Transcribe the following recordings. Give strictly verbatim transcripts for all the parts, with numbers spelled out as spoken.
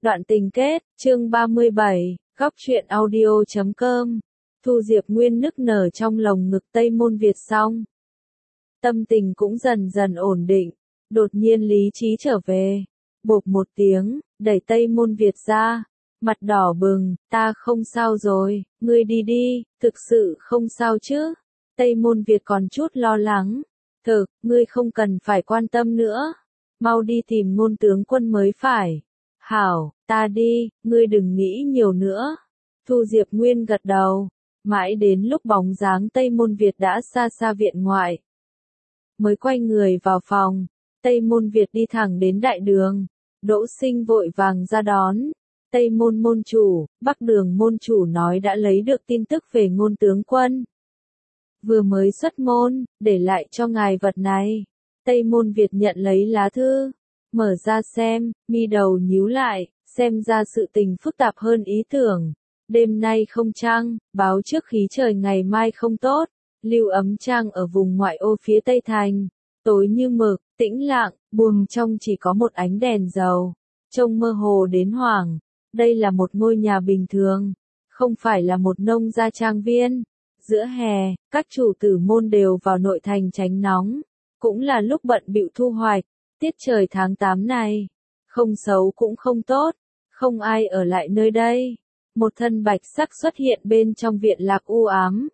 Đoạn tình kết, chương ba mươi bảy, góc truyện audio chấm com. Thu Diệp Nguyên nức nở trong lồng ngực Tây Môn Việt xong. Tâm tình cũng dần dần ổn định, đột nhiên lý trí trở về. Bộp một tiếng, đẩy Tây Môn Việt ra, mặt đỏ bừng, ta không sao rồi, ngươi đi đi, thực sự không sao chứ. Tây Môn Việt còn chút lo lắng, thực, ngươi không cần phải quan tâm nữa, mau đi tìm Ngôn tướng quân mới phải. Hảo, ta đi, ngươi đừng nghĩ nhiều nữa. Thu Diệp Nguyên gật đầu, mãi đến lúc bóng dáng Tây Môn Việt đã xa xa viện ngoại. Mới quay người vào phòng, Tây Môn Việt đi thẳng đến đại đường, Đỗ Sinh vội vàng ra đón. Tây Môn môn chủ, Bắc Đường môn chủ nói đã lấy được tin tức về Ngôn tướng quân. Vừa mới xuất môn, để lại cho ngài vật này. Tây Môn Việt nhận lấy lá thư, mở ra xem, mi đầu nhíu lại, xem ra sự tình phức tạp hơn ý tưởng. Đêm nay không trăng, báo trước khí trời ngày mai không tốt. Lưu Ấm Trang ở vùng ngoại ô phía Tây Thành, tối như mực, tĩnh lặng, buồng trong chỉ có một ánh đèn dầu, trông mơ hồ đến hoảng. Đây là một ngôi nhà bình thường, không phải là một nông gia trang viên. Giữa hè, các chủ tử môn đều vào nội thành tránh nóng, cũng là lúc bận bịu thu hoạch. Tiết trời tháng tám này, không xấu cũng không tốt, không ai ở lại nơi đây. Một thân bạch sắc xuất hiện bên trong viện lạc u ám.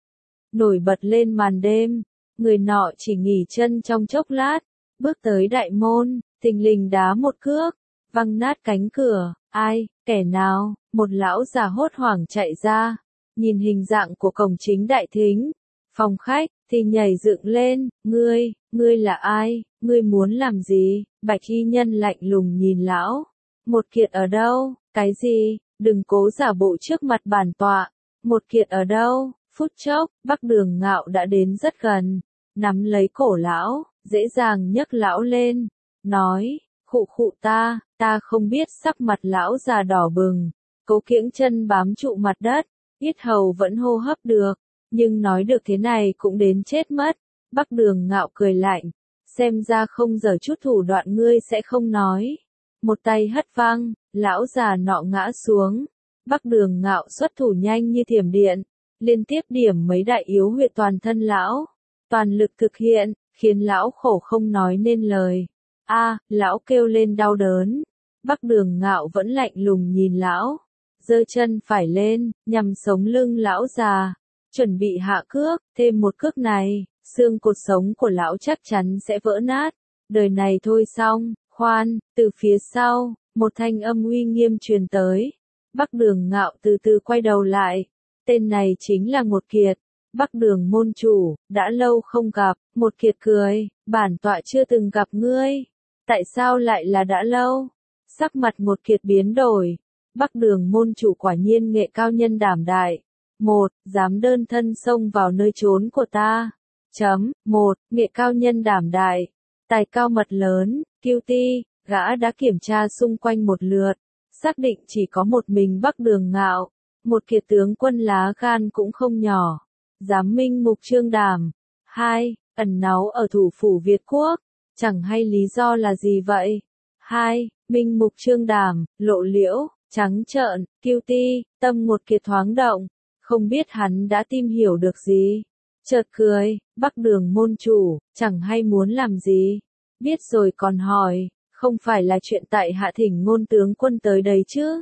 Nổi bật lên màn đêm, người nọ chỉ nghỉ chân trong chốc lát, bước tới đại môn, thình lình đá một cước, văng nát cánh cửa. Ai, kẻ nào? Một lão già hốt hoảng chạy ra, nhìn hình dạng của cổng chính đại thính, phòng khách, thì nhảy dựng lên. Ngươi, ngươi là ai? Ngươi muốn làm gì? Bạch y nhân lạnh lùng nhìn lão. Một Kiệt ở đâu? Cái gì? Đừng cố giả bộ trước mặt bản tọa. Một Kiệt ở đâu? Phút chốc, Bắc Đường Ngạo đã đến rất gần, nắm lấy cổ lão, dễ dàng nhấc lão lên, nói, khụ khụ ta, ta không biết. Sắc mặt lão già đỏ bừng, cố kiễng chân bám trụ mặt đất, yết hầu vẫn hô hấp được, nhưng nói được thế này cũng đến chết mất. Bắc Đường Ngạo cười lạnh, xem ra không giở chút thủ đoạn ngươi sẽ không nói. Một tay hất văng, lão già nọ ngã xuống. Bắc Đường Ngạo xuất thủ nhanh như thiểm điện, liên tiếp điểm mấy đại yếu huyệt toàn thân lão, toàn lực thực hiện, khiến lão khổ không nói nên lời. A, lão kêu lên đau đớn. Bắc Đường Ngạo vẫn lạnh lùng nhìn lão, giơ chân phải lên, nhằm sống lưng lão già, chuẩn bị hạ cước. Thêm một cước này, xương cột sống của lão chắc chắn sẽ vỡ nát. Đời này thôi xong. Khoan, từ phía sau, một thanh âm uy nghiêm truyền tới. Bắc Đường Ngạo từ từ quay đầu lại. Tên này chính là Một Kiệt, Bắc Đường môn chủ, đã lâu không gặp. Một Kiệt cười, bản tọa chưa từng gặp ngươi. Tại sao lại là đã lâu? Sắc mặt Một Kiệt biến đổi. Bắc Đường môn chủ quả nhiên nghệ cao nhân đảm đại. Một, dám đơn thân xông vào nơi trốn của ta. Chấm, một, nghệ cao nhân đảm đại. Tài cao mật lớn, kiêu ti, gã đã kiểm tra xung quanh một lượt, xác định chỉ có một mình Bắc Đường Ngạo. Một Kiệt tướng quân lá gan cũng không nhỏ, dám minh mục trương đảm. Hai, ẩn náu ở thủ phủ Việt Quốc, chẳng hay lý do là gì vậy? Hai, minh mục trương đảm, lộ liễu, trắng trợn, kiêu ti. Tâm Một Kiệt thoáng động, không biết hắn đã tìm hiểu được gì. Chợt cười, Bắc Đường môn chủ, chẳng hay muốn làm gì? Biết rồi còn hỏi, không phải là chuyện tại hạ thỉnh Ngôn tướng quân tới đấy chứ?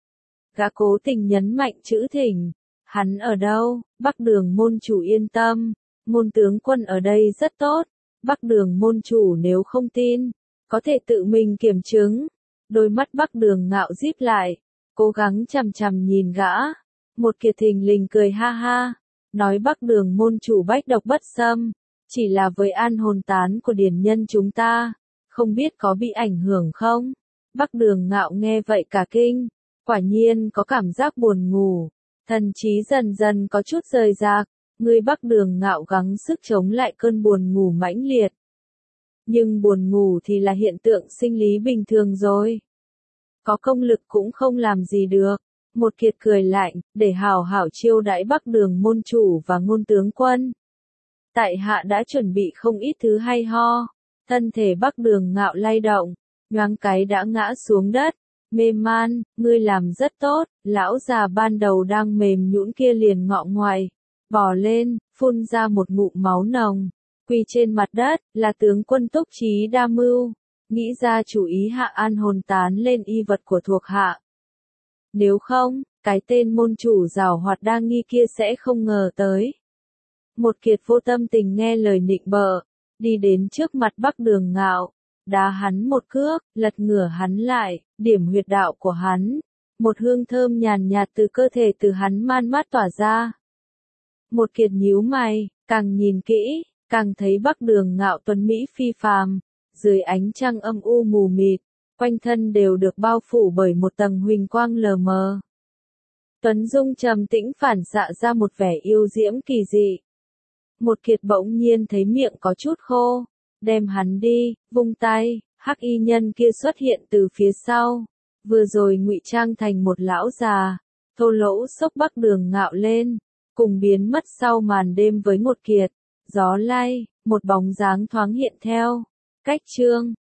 Gã cố tình nhấn mạnh chữ thỉnh. Hắn ở đâu? Bắc Đường môn chủ yên tâm, Ngôn tướng quân ở đây rất tốt. Bắc Đường môn chủ nếu không tin, có thể tự mình kiểm chứng. Đôi mắt Bắc Đường Ngạo díp lại, cố gắng chằm chằm nhìn gã. Một Kiệt thình lình cười ha ha, nói Bắc Đường môn chủ bách độc bất xâm, chỉ là với an hồn tán của điển nhân chúng ta, không biết có bị ảnh hưởng không? Bắc Đường Ngạo nghe vậy cả kinh, quả nhiên có cảm giác buồn ngủ, thần trí dần dần có chút rời rạc. Người Bắc Đường Ngạo gắng sức chống lại cơn buồn ngủ mãnh liệt. Nhưng buồn ngủ thì là hiện tượng sinh lý bình thường rồi. Có công lực cũng không làm gì được. Một Kiệt cười lạnh, để hảo hảo chiêu đãi Bắc Đường môn chủ và Ngôn tướng quân. Tại hạ đã chuẩn bị không ít thứ hay ho. Thân thể Bắc Đường Ngạo lay động, nhoáng cái đã ngã xuống đất, Mê man, ngươi làm rất tốt, lão già ban đầu đang mềm nhũn kia liền ngọ ngoại, bò lên, phun ra một ngụm máu nồng, quỳ trên mặt đất, là tướng quân Túc Trí đa mưu, nghĩ ra chủ ý hạ an hồn tán lên y vật của thuộc hạ. Nếu không, cái tên môn chủ giảo hoạt đa nghi kia sẽ không ngờ tới. Một kiệt vô tâm tình nghe lời nịnh bợ, đi đến trước mặt Bắc Đường Ngạo, đá hắn một cước, lật ngửa hắn lại, điểm huyệt đạo của hắn. Một hương thơm nhàn nhạt từ cơ thể từ hắn man mát tỏa ra. Một kiệt nhíu mày, càng nhìn kỹ, càng thấy Bắc Đường Ngạo tuấn mỹ phi phàm, dưới ánh trăng âm u mù mịt, quanh thân đều được bao phủ bởi một tầng huỳnh quang lờ mờ. Tuấn Dung trầm tĩnh phản xạ ra một vẻ yêu diễm kỳ dị. Một kiệt bỗng nhiên thấy miệng có chút khô, đem hắn đi, vung tay, hắc y nhân kia xuất hiện từ phía sau, vừa rồi ngụy trang thành một lão già, thô lỗ xốc Bắc Đường Ngạo lên, cùng biến mất sau màn đêm với một kiệt, gió lay, một bóng dáng thoáng hiện theo, cách chương.